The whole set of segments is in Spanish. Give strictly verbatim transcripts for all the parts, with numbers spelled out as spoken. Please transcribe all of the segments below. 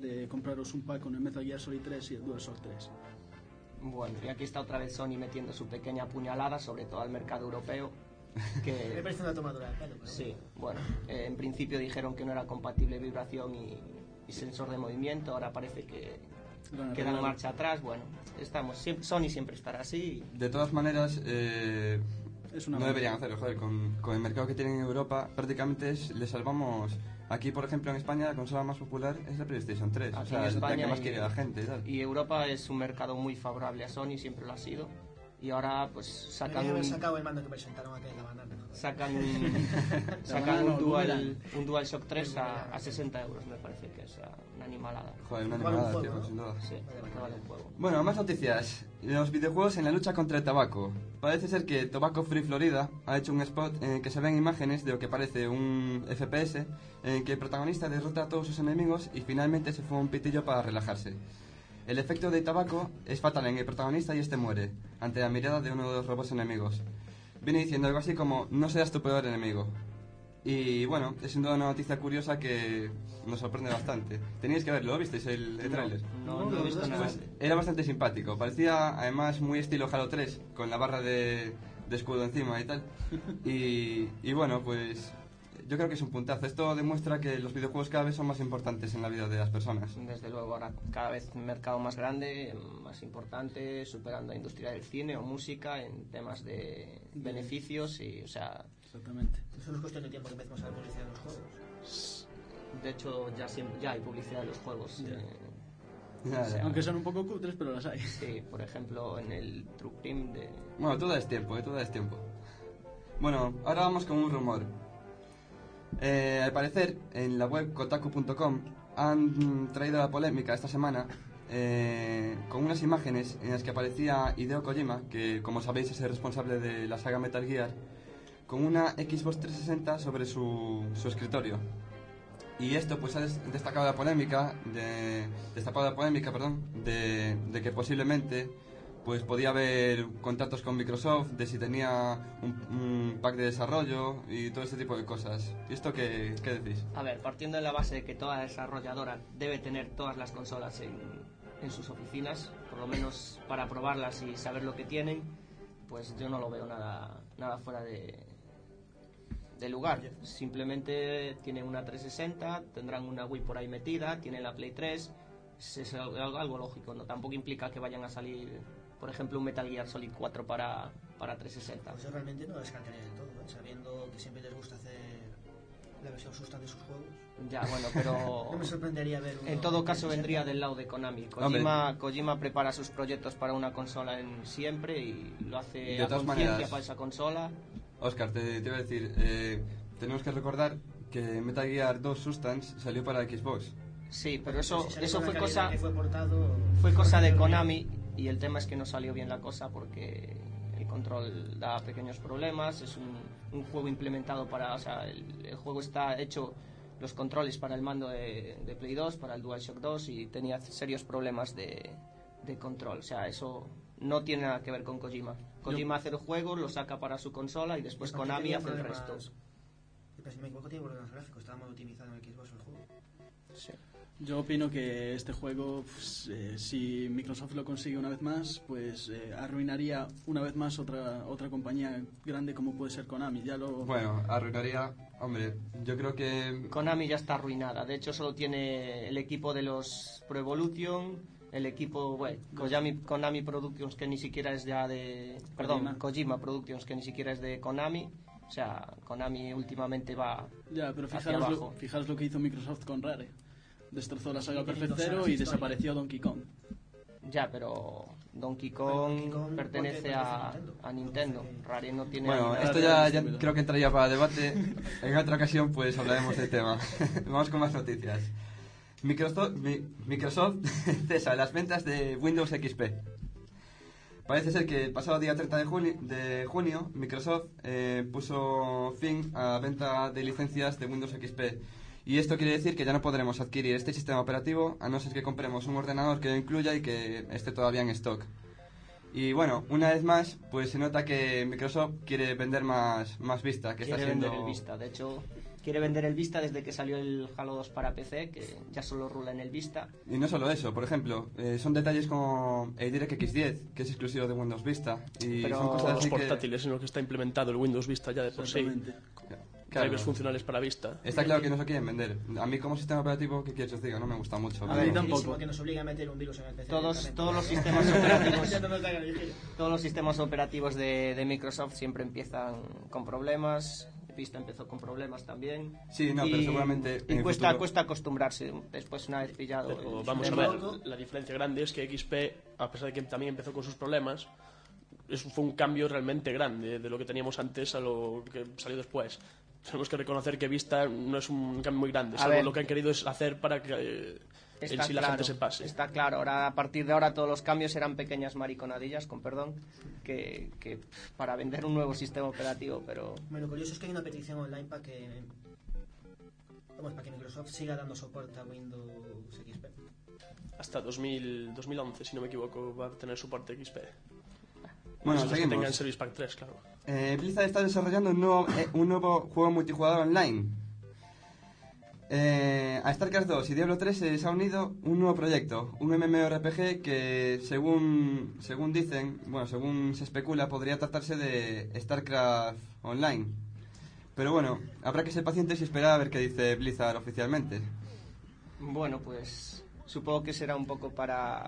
de compraros un pack con el Metal Gear Solid tres y el DualShock tres. Bueno, y aquí está otra vez Sony metiendo su pequeña puñalada, sobre todo al mercado europeo. Que, me parece una tomadura de pelo. Pero sí, bueno, eh, en principio dijeron que no era compatible vibración y, y sensor de movimiento, ahora parece que bueno, quedan marcha atrás. Bueno, estamos siempre, Sony siempre estará así. De todas maneras, eh, es una no deberían hacerlo, joder, con, con el mercado que tienen en Europa, prácticamente es, le salvamos. Aquí, por ejemplo, en España, la consola más popular es la PlayStation tres. Aquí o sea, en España la que más y, quiere la gente y tal. Y Europa es un mercado muy favorable a Sony, siempre lo ha sido. Y ahora, pues, sacan un... un... sacado el mando que presentaron aquí en la banana. Sacan un... sacan un, dual, un DualShock tres a, a sesenta euros, me parece que es una animalada. Joder, una animalada, tío, ¿no? Sin duda. Sí, no vale un juego. Bueno, más noticias. Los videojuegos en la lucha contra el tabaco. Parece ser que Tobacco Free Florida ha hecho un spot en el que se ven imágenes de lo que parece un F P S, en el que el protagonista derrota a todos sus enemigos y finalmente se fuma un pitillo para relajarse. El efecto de tabaco es fatal en el protagonista y este muere, ante la mirada de uno de los robots enemigos. Viene diciendo algo así como, no seas tu peor enemigo. Y bueno, es una noticia curiosa que nos sorprende bastante. Teníais que verlo, ¿visteis el, el tráiler? No, no, no he visto nada. Pues era bastante simpático, parecía además muy estilo Halo tres, con la barra de, de escudo encima y tal. Y, y bueno, pues... yo creo que es un puntazo. Esto demuestra que los videojuegos cada vez son más importantes en la vida de las personas. Desde luego, ahora cada vez un mercado más grande, más importante, superando a la industria del cine o música en temas de beneficios y, o sea... Exactamente. Eso no es cuestión de tiempo que empecemos a ver publicidad en los juegos. De hecho, ya, siempre, ya hay publicidad en los juegos. Ya. Eh, Ya, o sea, aunque son un poco cutres, pero las hay. Sí, por ejemplo, en el True Crime de... Bueno, todo es tiempo, ¿eh? Todo es tiempo. Bueno, ahora vamos con un rumor. Eh, al parecer, en la web kotaku punto com han traído la polémica esta semana eh, con unas imágenes en las que aparecía Hideo Kojima, que como sabéis es el responsable de la saga Metal Gear, con una Xbox trescientos sesenta sobre su, su escritorio. Y esto pues ha destacado la polémica, de, destapado la polémica, perdón, de, de que posiblemente pues podía haber contratos con Microsoft, de si tenía un, un pack de desarrollo y todo ese tipo de cosas. ¿Y esto qué, qué decís? A ver, partiendo de la base de que toda desarrolladora debe tener todas las consolas en, en sus oficinas, por lo menos para probarlas y saber lo que tienen, pues yo no lo veo nada, nada fuera de, de lugar. Simplemente tienen una trescientos sesenta, tendrán una Wii por ahí metida, tienen la Play tres, es, es algo, algo lógico, ¿no? Tampoco implica que vayan a salir, por ejemplo, un Metal Gear Solid cuatro para, para trescientos sesenta. Pues yo realmente no descartaría del todo, ¿eh? Sabiendo que siempre les gusta hacer la versión sustan de sus juegos. Ya, bueno, pero... no me sorprendería ver uno. En todo caso vendría del lado de Konami. Kojima, Kojima prepara sus proyectos para una consola en siempre y lo hace de a conciencia maneras, para esa consola. Óscar, te, te iba a decir, eh, tenemos que recordar que Metal Gear dos Substance salió para Xbox. Sí, pero eso, si eso fue cosa, fue, portado, fue cosa de Konami y el tema es que no salió bien la cosa porque el control da pequeños problemas, es un, un juego implementado para, o sea, el, el juego está hecho, los controles para el mando de, de Play dos, para el DualShock dos y tenía serios problemas de, de control, o sea, eso no tiene nada que ver con Kojima. Kojima hace el juego, lo saca para su consola y después Konami hace el resto. Pero si me equivoco tiene problemas gráficos, estaba muy optimizado en el Xbox el juego. Sí. Yo opino que este juego, pues, eh, si Microsoft lo consigue una vez más, pues eh, arruinaría una vez más otra otra compañía grande como puede ser Konami. Ya lo... Bueno, arruinaría, hombre, yo creo que... Konami ya está arruinada, de hecho solo tiene el equipo de los Pro Evolution, el equipo, bueno, Konami, Konami Productions que ni siquiera es ya de... Perdón, Kojima. Kojima Productions que ni siquiera es de Konami. O sea, Konami últimamente va ya, pero hacia fijaros abajo. Lo, fijaros lo que hizo Microsoft con Rare. Destrozó la saga Perfect Zero y desapareció Donkey Kong. Ya, pero Donkey Kong, Donkey Kong pertenece a, a Nintendo. A Nintendo. Rare no tiene... Bueno, esto ya, ya creo que entraría para debate. En otra ocasión pues hablaremos del tema. Vamos con más noticias. Microsoft, mi, Microsoft cesa las ventas de Windows X P. Parece ser que el pasado día treinta de junio, de junio Microsoft eh, puso fin a la venta de licencias de Windows X P. Y esto quiere decir que ya no podremos adquirir este sistema operativo a no ser que compremos un ordenador que lo incluya y que esté todavía en stock. Y bueno, una vez más, pues se nota que Microsoft quiere vender más, más Vista, que quiere está siendo... vender el Vista, de hecho... quiere vender el Vista desde que salió el Halo dos para P C, que ya solo rula en el Vista. Y no solo eso, por ejemplo, eh, son detalles como el DirectX diez, que es exclusivo de Windows Vista. Y Pero son cosas Todos así los que- portátiles en los que está implementado el Windows Vista ya de por sí. Exactamente. Claro. Drivers funcionales para Vista. Está claro que no se quieren vender. A mí como sistema operativo, ¿qué quieres que os diga? No me gusta mucho. A pero- ver, tampoco. Dificilísimo que nos obligue a meter un virus en el P C. Todos, directamente. todos los sistemas operativos Ya no nos caiga el vigil. todos los sistemas operativos de, de Microsoft siempre empiezan con problemas. Vista empezó con problemas también. Sí, no, y, pero seguramente y en el cuesta, futuro- cuesta acostumbrarse después una vez pillado. Pero el vamos a sistema. ver, la diferencia grande es que X P, a pesar de que también empezó con sus problemas, eso fue un cambio realmente grande de lo que teníamos antes a lo que salió después. Tenemos que reconocer que Vista no es un cambio muy grande, A salvo ver. lo que han querido es hacer para que eh, en Está sí la claro, gente se pase. Está claro, ahora, a partir de ahora todos los cambios eran pequeñas mariconadillas, con perdón, que, que pff, para vender un nuevo sistema operativo, pero Bueno, lo curioso es que hay una petición online para que, vamos, para que Microsoft siga dando soporte a Windows X P. Hasta dos mil, dos mil once, si no me equivoco, va a tener soporte X P. Bueno, Eso es que seguimos. tenga en Service Pack tres, claro. Eh, Blizzard está desarrollando un nuevo, eh, un nuevo juego multijugador online. Eh, a StarCraft dos y Diablo tres se les ha unido un nuevo proyecto, un MMORPG que según, según dicen, bueno, según se especula, podría tratarse de StarCraft Online. Pero bueno, habrá que ser pacientes y esperar a ver qué dice Blizzard oficialmente. bueno, pues supongo que será un poco para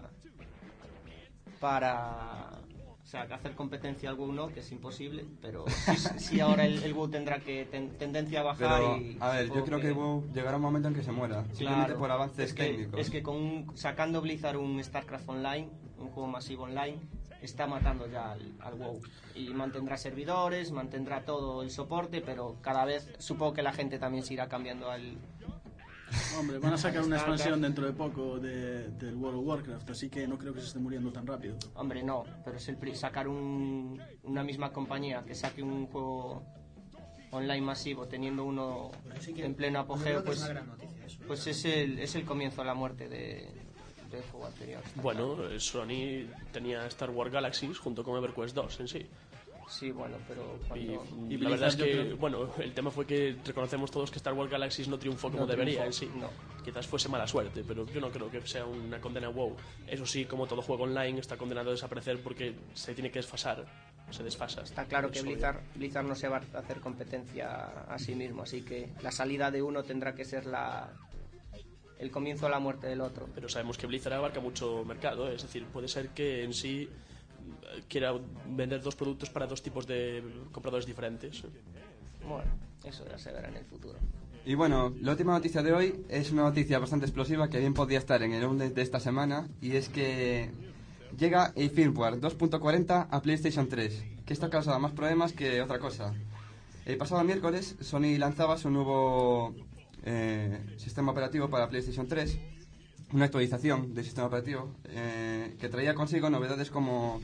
para o sea, que hacer competencia al WoW no, que es imposible, pero sí, sí ahora el, el WoW tendrá que ten- tendencia a bajar. Pero, y a ver, yo supongo creo que WoW llegará un momento en que se muera, simplemente Claro, por avances es que, técnicos. Es que con un- sacando Blizzard un StarCraft Online, un juego masivo online, está matando ya al, al WoW. Y mantendrá servidores, mantendrá todo el soporte, pero cada vez supongo que la gente también se irá cambiando al... Hombre, van a sacar una Starcraft. expansión dentro de poco de, del World of Warcraft, así que no creo que se esté muriendo tan rápido. Hombre, no, pero es el pri- sacar un- una misma compañía que saque un juego online masivo teniendo uno Pues sí que- en pleno yo creo apogeo, que es pues, una gran noticia eso. pues es, el, es el comienzo de la muerte de, del juego anterior. está Bueno, eh, Sony tenía Star Wars Galaxies junto con EverQuest dos en sí. claro. Sí, bueno, pero Y, cuando... Y la verdad es Blizzard, yo que, creo- bueno, el tema fue que reconocemos todos que Star Wars Galaxies no triunfó como No debería triunfó, en sí. no. Quizás fuese mala suerte, pero yo no creo que sea una condena a WoW. Eso sí, como todo juego online, está condenado a desaparecer porque se tiene que desfasar, se desfasa. Está claro que Eso, Blizzard, Blizzard no se va a hacer competencia a sí mismo, así que la salida de uno tendrá que ser la el comienzo de la muerte del otro. Pero sabemos que Blizzard abarca mucho mercado, ¿eh? Es decir, puede ser que en sí eh, quiera vender dos productos para dos tipos de compradores diferentes. Bueno, eso ya se verá en el futuro. Y bueno, la última noticia de hoy es una noticia bastante explosiva que bien podía estar en el update de esta semana, y es que llega el firmware dos punto cuarenta a PlayStation tres, que esto ha causado más problemas que otra cosa. El pasado miércoles Sony lanzaba su nuevo eh, sistema operativo para PlayStation tres, una actualización del sistema operativo eh, que traía consigo novedades como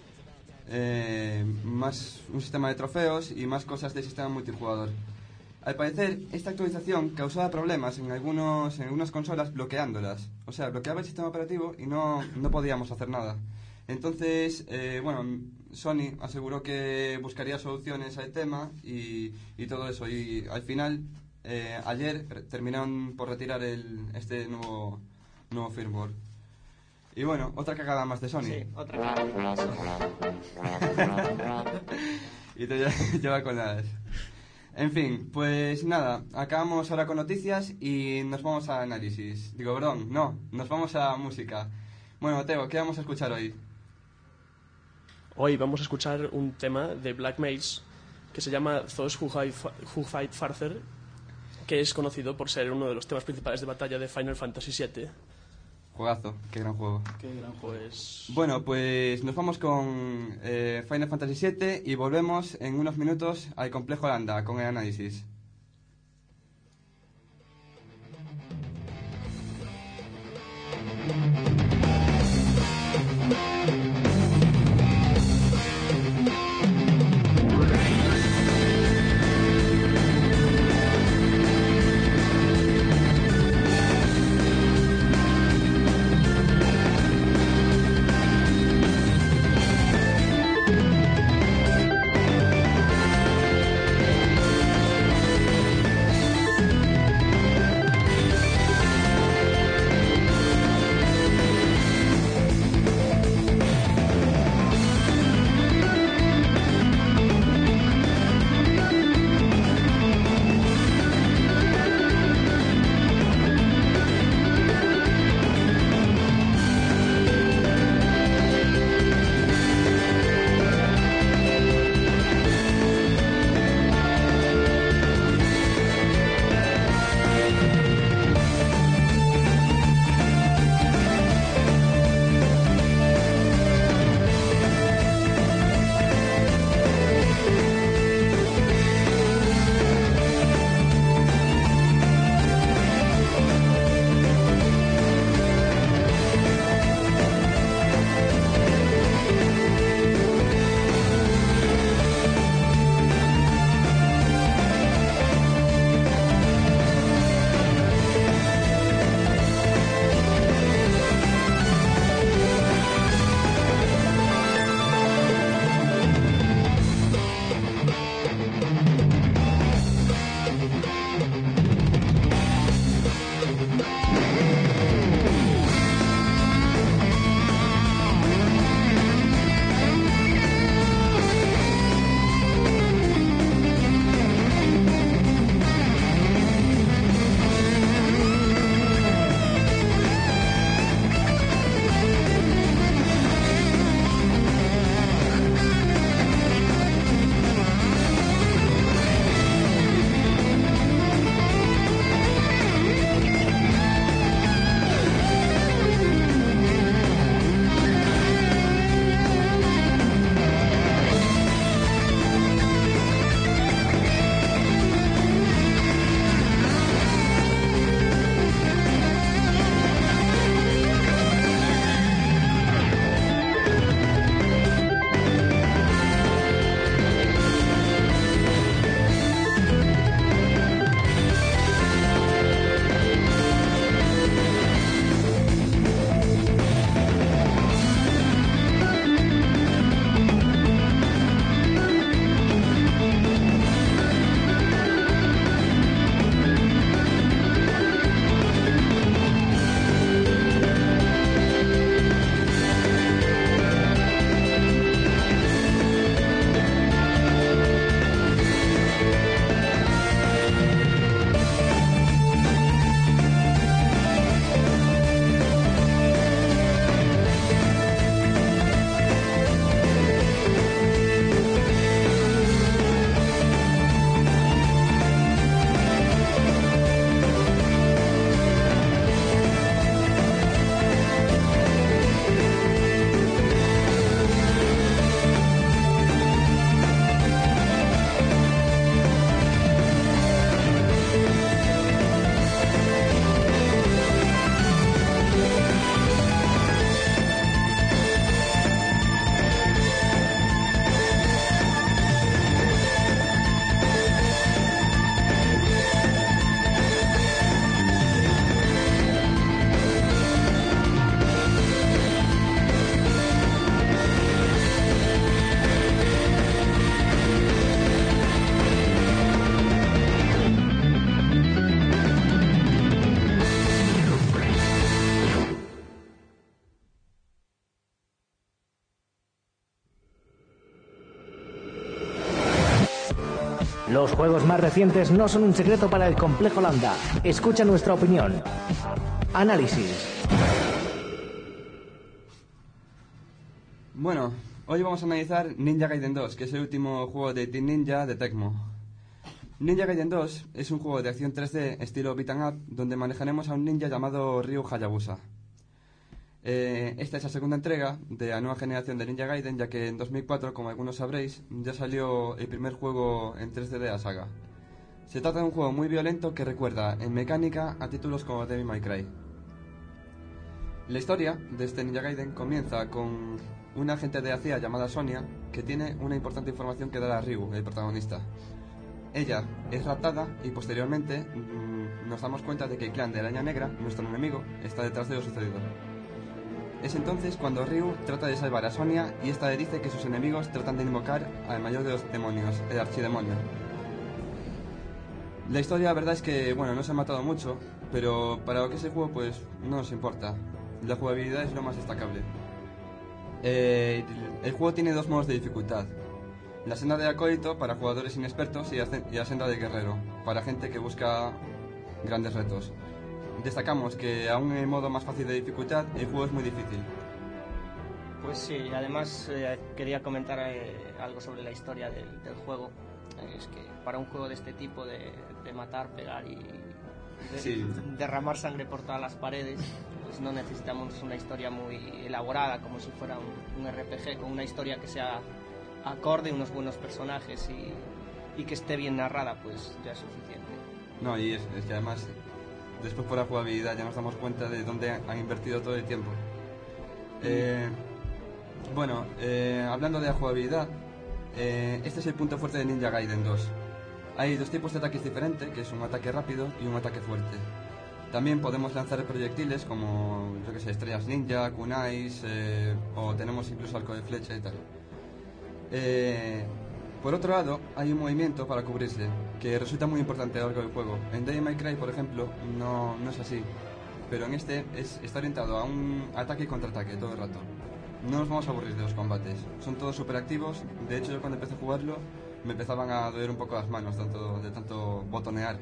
eh, más un sistema de trofeos y más cosas del sistema multijugador. Al parecer, esta actualización causaba problemas en, algunos, en algunas consolas bloqueándolas. O sea, bloqueaba el sistema operativo y no, no podíamos hacer nada. Entonces, eh, bueno, Sony aseguró que buscaría soluciones al tema y, y todo eso. Y al final, eh, ayer re- terminaron por retirar el, este nuevo, nuevo firmware. Y bueno, otra cagada más de Sony. Sí, otra cosa. Y te lle- lleva con las... En fin, pues nada, acabamos ahora con noticias y nos vamos a análisis. Digo, perdón, no, nos vamos a música. Bueno, Teo, ¿qué vamos a escuchar hoy? Hoy vamos a escuchar un tema de Black Maze que se llama Those Who, Hi- Who Fight Farther, que es conocido por ser uno de los temas principales de batalla de Final Fantasy siete. Juegazo, qué gran juego. Qué gran juego. Pues Bueno, pues nos vamos con eh, Final Fantasy siete y volvemos en unos minutos al Complejo Lambda con el análisis. Thank Los juegos más recientes no son un secreto para el complejo Lambda. Escucha nuestra opinión. Análisis. Bueno, hoy vamos a analizar Ninja Gaiden dos, que es el último juego de Team Ninja de Tecmo. Ninja Gaiden dos es un juego de acción tres D estilo beat 'em up, donde manejaremos a un ninja llamado Ryu Hayabusa. Eh, esta es la segunda entrega de la nueva generación de Ninja Gaiden, ya que en dos mil cuatro, como algunos sabréis, ya salió el primer juego en tres D de la saga. Se trata de un juego muy violento que recuerda en mecánica a títulos como Devil May Cry. La historia de este Ninja Gaiden comienza con una agente de A C I A llamada Sonia, que tiene una importante información que dar a Ryu, el protagonista. Ella es raptada y posteriormente mmm, nos damos cuenta de que el clan de Araña Negra, nuestro enemigo, está detrás de lo sucedido. Es entonces cuando Ryu trata de salvar a Sonia y esta le dice que sus enemigos tratan de invocar al mayor de los demonios, el archidemonio. La historia, la verdad es que, bueno, no se ha matado mucho, pero para lo que es el juego, pues no nos importa. La jugabilidad es lo más destacable. Eh, el juego tiene dos modos de dificultad. La senda de acólito para jugadores inexpertos y la senda de guerrero, para gente que busca grandes retos. Destacamos que aún en el modo más fácil de dificultad, el juego es muy difícil. Pues sí, además eh, quería comentar eh, algo sobre la historia del, del juego. Eh, es que para un juego de este tipo de, de matar, pegar y de, sí. derramar sangre por todas las paredes, pues no necesitamos una historia muy elaborada como si fuera un, un R P G, con una historia que sea acorde, unos buenos personajes y, y que esté bien narrada, pues ya es suficiente. No, y es, es que además después por la jugabilidad ya nos damos cuenta de dónde han invertido todo el tiempo. Eh, bueno, eh, hablando de la jugabilidad, eh, este es el punto fuerte de Ninja Gaiden dos. Hay dos tipos de ataques diferentes, que es un ataque rápido y un ataque fuerte. También podemos lanzar proyectiles como, yo que sé, estrellas ninja, kunais, eh, o tenemos incluso arco de flecha y tal. Eh, por otro lado, hay un movimiento para cubrirse, que resulta muy importante a lo largo del juego. En Devil May Cry, por ejemplo, no, no es así, pero en este es, está orientado a un ataque y contraataque todo el rato. No nos vamos a aburrir de los combates, son todos súper activos. De hecho, yo cuando empecé a jugarlo me empezaban a doler un poco las manos tanto, de tanto botonear.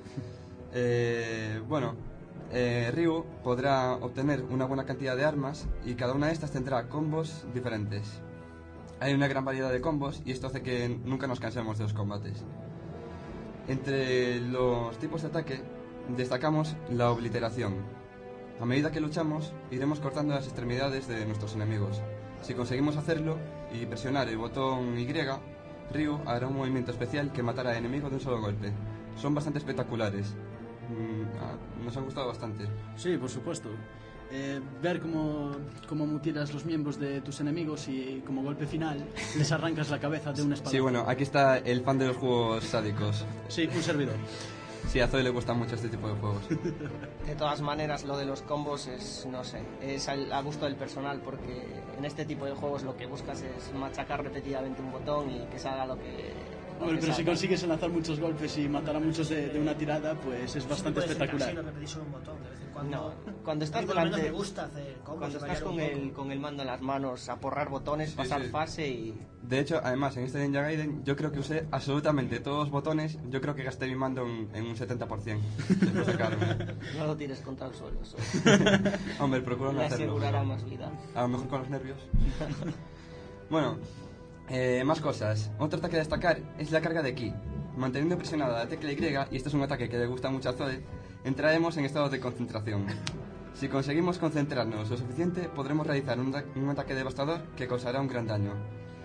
eh, bueno, eh, Ryu podrá obtener una buena cantidad de armas y cada una de estas tendrá combos diferentes. Hay una gran variedad de combos y esto hace que nunca nos cansemos de los combates. Entre los tipos de ataque destacamos la obliteración. A medida que luchamos, iremos cortando las extremidades de nuestros enemigos. Si conseguimos hacerlo y presionar el botón Y, Ryu hará un movimiento especial que matará al enemigo de un solo golpe. Son bastante espectaculares. Mm, nos han gustado bastante. Sí, por supuesto. Eh, ver cómo, cómo mutilas los miembros de tus enemigos y como golpe final les arrancas la cabeza de una espada. Sí, bueno, aquí está el fan de los juegos sádicos. Sí, un servidor. Sí, a Zoe le gusta mucho este tipo de juegos. De todas maneras, lo de los combos es, no sé, es al, a gusto del personal, porque en este tipo de juegos lo que buscas es machacar repetidamente un botón y que salga lo que... lo Bueno, que pero salga. si consigues lanzar muchos golpes y matar a muchos de, de una tirada, pues es bastante Sí, puede ser espectacular. cansino repetir solo un botón de vez en cuando. No, cuando estás A mí por lo menos delante- me gusta hacer combos, Cuando estás variar con un poco. el, con el mando en las manos, aporrar botones, Sí, pasar sí. fase y... De hecho, además, en este Ninja Gaiden yo creo que usé absolutamente todos los botones. Yo creo que gasté mi mando en, en un setenta por ciento. Después de sacarme. No lo tires contra el suelo, eso Hombre, procuro no le hacerlo. asegurará más vida. A lo mejor con los nervios. Bueno, eh, más cosas. Otro ataque a destacar es la carga de ki. Manteniendo presionada la tecla Y, y este es un ataque que le gusta mucho a Zoe, entraremos en estado de concentración. Si conseguimos concentrarnos lo suficiente, podremos realizar un, un ataque devastador que causará un gran daño.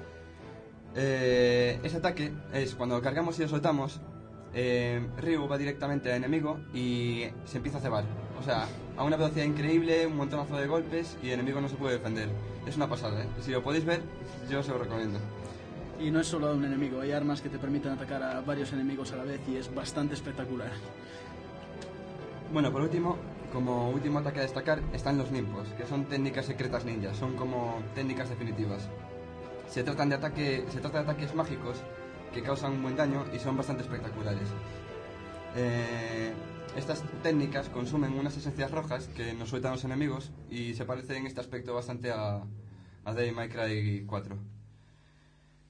Eh, ese ataque es cuando lo cargamos y lo soltamos, eh, Ryu va directamente al enemigo y se empieza a cebar. O sea, a una velocidad increíble, un montonazo de golpes y el enemigo no se puede defender. Es una pasada, ¿eh? Si lo podéis ver, yo os lo recomiendo. Y no es solo a un enemigo, hay armas que te permiten atacar a varios enemigos a la vez y es bastante espectacular. Bueno, por último, como último ataque a destacar, están los ninpos, que son técnicas secretas ninjas, son como técnicas definitivas. Se tratan de ataque, se trata de ataques mágicos que causan un buen daño y son bastante espectaculares. Eh, estas técnicas consumen unas esencias rojas que nos sueltan los enemigos y se parece en este aspecto bastante a, a Devil May Cry cuatro.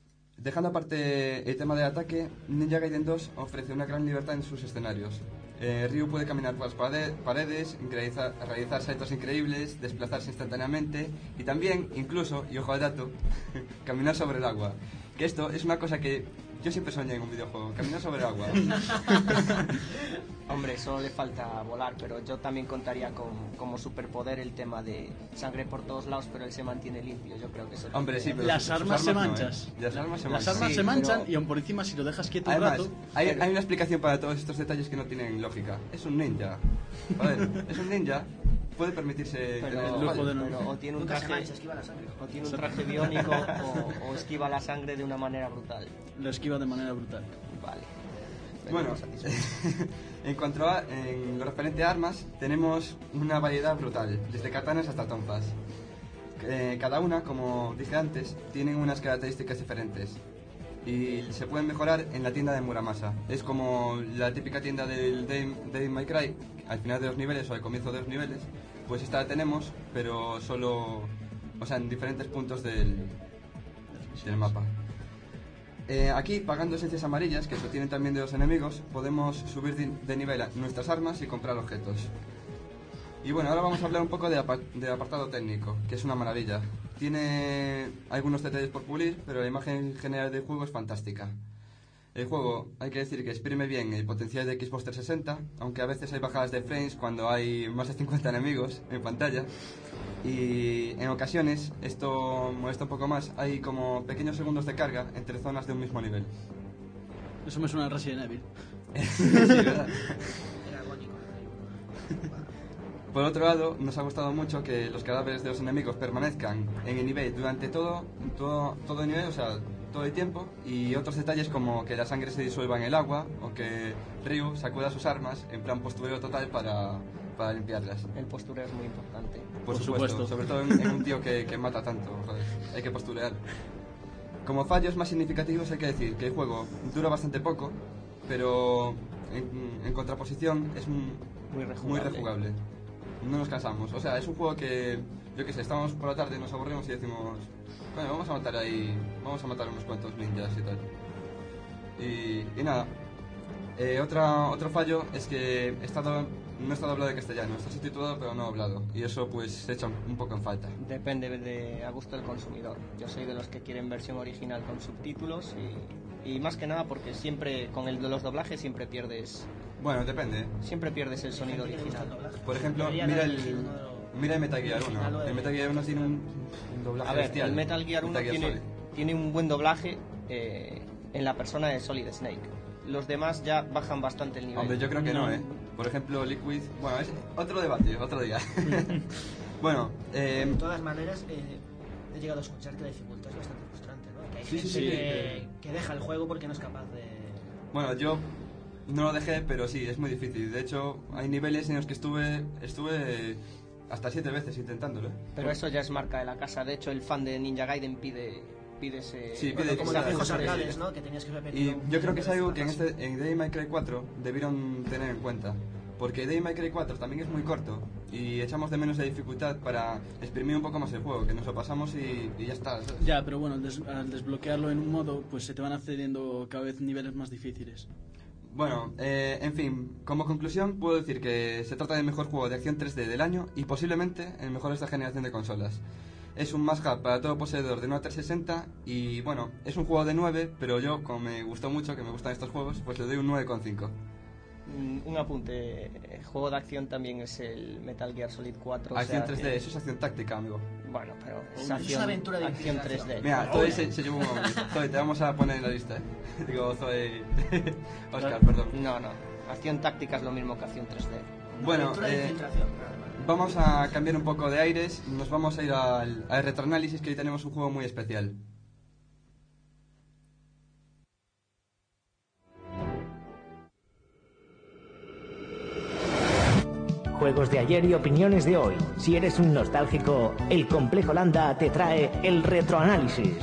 dejando aparte el tema del ataque, Ninja Gaiden dos ofrece una gran libertad en sus escenarios. Eh, Ryu puede caminar por las pare- paredes, realizar, realizar saltos increíbles, desplazarse instantáneamente y también, incluso, y ojo al dato, caminar sobre el agua. Que esto es una cosa que yo siempre soñé en un videojuego, caminar sobre el agua. Hombre, solo le falta volar, pero yo también contaría con, como superpoder el tema de sangre por todos lados, pero él se mantiene limpio. Yo creo que eso. Hombre, sí, pero Las sus armas se armas no, manchan. ¿eh? Las armas se Las manchan. armas Sí, se manchan pero- y aún por encima si lo dejas quieto un Además, rato... hay, pero- hay una explicación para todos estos detalles que no tienen lógica. Es un ninja. A ver, es un ninja, puede permitirse Pero, tener el lujo fallos. de no- pero o tiene un Nunca se traje, mancha, esquiva la sangre. o tiene un traje biónico o, o esquiva la sangre de una manera brutal. Lo esquiva de manera brutal. Vale. Bueno, Veremos satisfechos. en cuanto a en lo referente a armas, tenemos una variedad brutal, desde katanas hasta tonfas. Eh, cada una, como dije antes, tienen unas características diferentes y se pueden mejorar en la tienda de Muramasa. Es como la típica tienda del Devil Devil May Cry, al final de los niveles o al comienzo de los niveles, pues esta la tenemos, pero solo, o sea, en diferentes puntos del, del mapa. Eh, aquí, pagando esencias amarillas, que se obtienen también de los enemigos, podemos subir de, de nivel a nuestras armas y comprar objetos. Y bueno, ahora vamos a hablar un poco de, apa- de apartado técnico, que es una maravilla. Tiene algunos detalles por pulir, pero la imagen general del juego es fantástica. El juego, hay que decir que exprime bien el potencial de Xbox trescientos sesenta, aunque a veces hay bajadas de frames cuando hay más de cincuenta enemigos en pantalla. Y en ocasiones, esto molesta un poco más, hay como pequeños segundos de carga entre zonas de un mismo nivel. Eso me suena a Resident Evil. Sí, ¿verdad? Era agónico. Por otro lado, nos ha gustado mucho que los cadáveres de los enemigos permanezcan en el nivel durante todo, todo, todo el nivel, o sea, todo el tiempo, y otros detalles como que la sangre se disuelva en el agua o que Ryu sacuda sus armas en plan postureo total para, para limpiarlas. El postureo es muy importante. Por, Por supuesto, supuesto. sobre todo en, en un tío que, que mata tanto, joder, hay que posturear. Como fallos más significativos hay que decir que el juego dura bastante poco, pero en, en contraposición es un- Muy muy rejugable. rejugable. No nos cansamos. O sea, es un juego que, yo qué sé, estamos por la tarde, nos aburrimos y decimos, bueno, vamos a matar ahí, vamos a matar unos cuantos ninjas y tal. Y, y nada. Eh, otra, otro fallo es que está do- no está doblado de castellano, está subtitulado pero no doblado. Y eso pues se echa un, un poco en falta. Depende de a gusto del consumidor. Yo soy de los que quieren versión original con subtítulos y, y más que nada porque siempre con el de los doblajes siempre pierdes Bueno, depende. siempre pierdes el sonido original. Por ejemplo, Debería mira haber el, elegido uno de los- mira el Metal Gear original o uno. de- El Metal Gear uno tiene un, un doblaje A ver, bestial. el Metal Gear uno tiene, Solid. tiene un buen doblaje eh, en la persona de Solid Snake. Los demás ya bajan bastante el nivel. Hombre, yo creo que no, No. ¿eh? Por ejemplo, Liquid... Bueno, es otro debate, otro día. Bueno, eh, De todas maneras, eh, he llegado a escuchar que la dificultad es bastante frustrante, ¿no? Que hay Sí, sí, gente sí, que, que- que deja el juego porque no es capaz de... bueno, yo no lo dejé, pero sí, es muy difícil. De hecho, hay niveles en los que estuve estuve hasta siete veces intentándolo, ¿eh? Pero eso ya es marca de la casa. De hecho, el fan de Ninja Gaiden pide, pide ese... Sí, Bueno, pide como que los sea- viejos sí, sí, arcades, sí. ¿no? Que tenías que repetir... Y un yo creo millón que es de algo veces que en, la frase. este, en Devil May Cry cuatro debieron tener en cuenta. Porque Devil May Cry cuatro también es muy corto y echamos de menos de dificultad para exprimir un poco más el juego, que nos lo pasamos y, y ya está, ¿sabes? Ya, pero bueno, al, des- al desbloquearlo en un modo, pues se te van accediendo cada vez niveles más difíciles. Bueno, eh, en fin, como conclusión puedo decir que se trata del mejor juego de acción tres D del año y posiblemente el mejor de esta generación de consolas. Es un must-have para todo poseedor de una trescientos sesenta y bueno, es un juego de nueve, pero yo, como me gustó mucho, que me gustan estos juegos, pues le doy un nueve coma cinco. Mm, Un apunte, el juego de acción también es el Metal Gear Solid cuatro. o Acción sea tres D, que- eso es acción táctica, amigo. Bueno, pero es Una acción, aventura de acción investigación. tres D. Mira, Zoe se, se llevó un momento. Zoe, te vamos a poner en la lista, ¿eh? Digo, Zoe... Oscar, perdón. No, no. Acción táctica es lo mismo que acción tres D. Bueno, Aventura de eh, infiltración, claro, vale. vamos a cambiar un poco de aires. Nos vamos a ir al, al retroanálisis, que hoy tenemos un juego muy especial. Juegos de ayer y opiniones de hoy. Si eres un nostálgico, el Complejo Landa te trae el retroanálisis.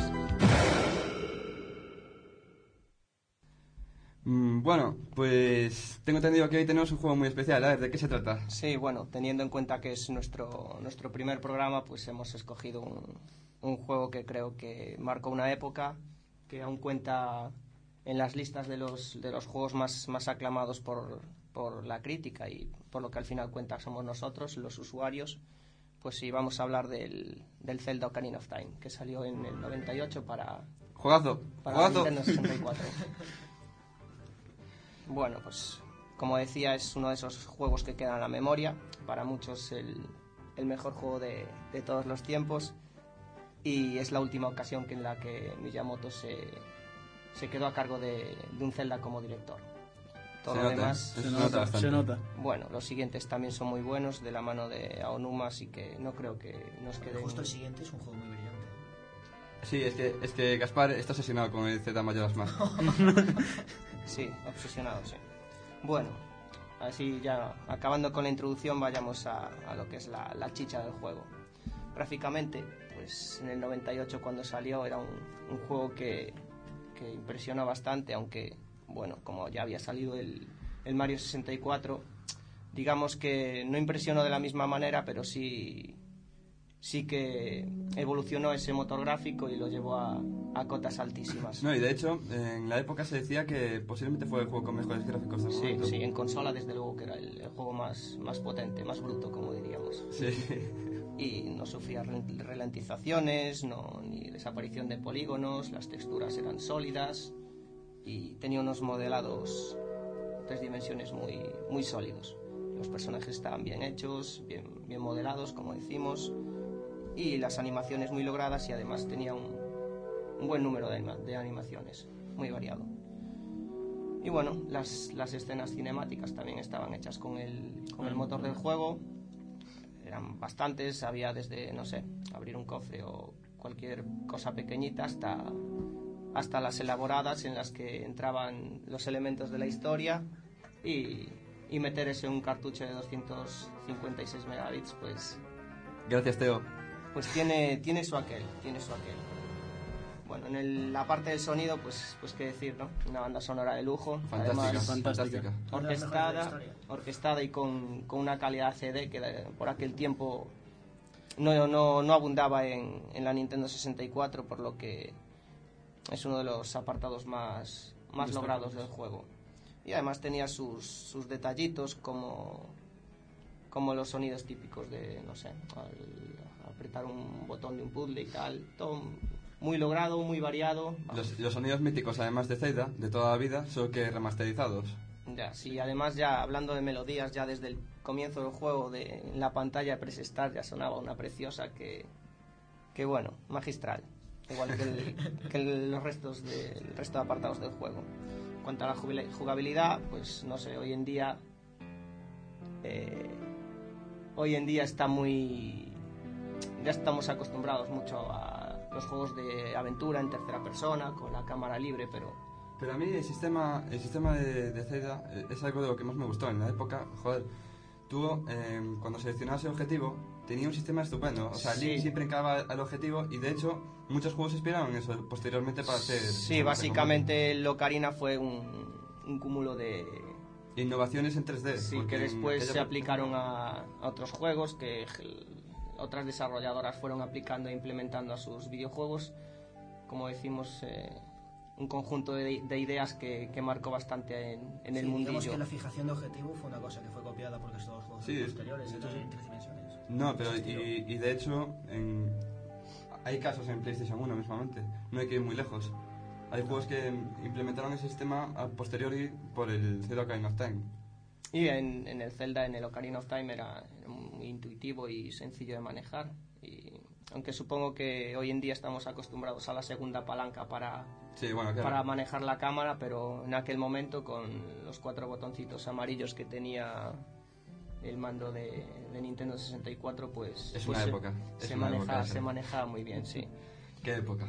Mm, bueno, pues tengo entendido que hoy tenemos un juego muy especial. A ver, ¿de qué se trata? Sí, bueno, teniendo en cuenta que es nuestro, nuestro primer programa, pues hemos escogido un, un juego que creo que marcó una época que aún cuenta en las listas de los, de los juegos más, más aclamados por, por la crítica y por lo que al final cuenta somos nosotros, los usuarios. Pues sí, vamos a hablar del, del Zelda Ocarina of Time, que salió en el noventa y ocho para, Juegazo, para juegazo. Nintendo sesenta y cuatro. Bueno, pues como decía, es uno de esos juegos que quedan en la memoria. Para muchos el, el mejor juego de, de todos los tiempos. Y es la última ocasión que en la que Miyamoto se, se quedó a cargo de, de un Zelda como director. Todo Se lo nota, demás, ¿eh? Se nota nota, bastante. se nota. bueno, los siguientes también son muy buenos, de la mano de Aonuma, así que no creo que nos queden... Justo el siguiente es un juego muy brillante. Sí, es que, es que Gaspar está obsesionado con el Z Majora's Mask. Sí, obsesionado, sí. Bueno, así ya acabando con la introducción, vayamos a, a lo que es la, la chicha del juego. Gráficamente, pues en el noventa y ocho cuando salió era un, un juego que, que impresionó bastante, aunque, bueno, como ya había salido el, el Mario sesenta y cuatro, digamos que no impresionó de la misma manera, pero sí, sí que evolucionó ese motor gráfico y lo llevó a, a cotas altísimas. No, y de hecho, en la época se decía que posiblemente fue el juego con mejores gráficos del Sí, momento. sí, en consola desde luego que era el, el juego más, más potente, más bruto, como diríamos. Sí. Y no sufría rel- ralentizaciones, no, ni desaparición de polígonos, las texturas eran sólidas y tenía unos modelados tres dimensiones muy, muy sólidos. Los personajes estaban bien hechos, bien, bien modelados, como decimos, y las animaciones muy logradas, y además tenía un, un buen número de, anima- de animaciones, muy variado. Y bueno, las, las escenas cinemáticas también estaban hechas con el, con el motor del juego. Eran bastantes, había desde, no sé, abrir un cofre o cualquier cosa pequeñita hasta, hasta las elaboradas en las que entraban los elementos de la historia y, y meter eso en un cartucho de doscientos cincuenta y seis megabits, pues, Gracias, Teo. pues tiene, tiene su aquel, tiene su aquel. Bueno, en el- la parte del sonido, pues, pues qué decir, ¿no? Una banda sonora de lujo, Fantástica, además fantástica. Una de las mejores de la orquestada, historia. orquestada y con, con una calidad C D que de- por aquel tiempo no, no, no abundaba en, en la Nintendo sesenta y cuatro, por lo que es uno de los apartados más, más logrados del juego. Y además tenía sus, sus detallitos como, como los sonidos típicos de, no sé, al apretar un botón de un puzzle y tal, todo muy logrado, muy variado. Los, los sonidos míticos, además de Zelda, de toda la vida, solo que remasterizados. Ya, sí, además ya hablando de melodías, ya desde el comienzo del juego, de, en la pantalla de Press Start ya sonaba una preciosa que, que bueno, magistral, igual que, el- que el- los restos de, el resto de apartados del juego. En cuanto a la jubila- jugabilidad, pues no sé, hoy en día, eh, hoy en día está muy, ya estamos acostumbrados mucho a los juegos de aventura en tercera persona, con la cámara libre, pero Pero a mí el sistema, el sistema de, de Zelda eh, es algo de lo que más me gustó. En la época, joder, tú eh, cuando seleccionabas el objetivo tenía un sistema estupendo. O sea, Sí. Link siempre encajaba al objetivo y de hecho muchos juegos se inspiraron en eso posteriormente para hacer... sí, básicamente el Ocarina fue un, un cúmulo de... Innovaciones en tres D. Sí, porque que en después aquella se época- aplicaron a, a otros juegos que g- otras desarrolladoras fueron aplicando e implementando a sus videojuegos. Como decimos, eh, un conjunto de, de ideas que, que marcó bastante en, en el Sí, digamos mundillo. que la fijación de objetivo fue una cosa que fue copiada por casi todos los juegos Sí, posteriores, sí, hechos sí. en tres dimensiones. No, pero y, y de hecho en- hay casos en PlayStation uno mismamente. No hay que ir muy lejos. Hay juegos que implementaron el sistema a posteriori por el Zelda Ocarina of Time. Y en, en el Zelda, en el Ocarina of Time, era, era muy intuitivo y sencillo de manejar. Y, aunque supongo que hoy en día estamos acostumbrados a la segunda palanca para, Sí, bueno, claro. para manejar la cámara, pero en aquel momento, con los cuatro botoncitos amarillos que tenía el mando de, de Nintendo sesenta y cuatro, pues, Es pues una se, época, es se, una maneja, época esa. se manejaba muy bien, sí. ¿Qué época?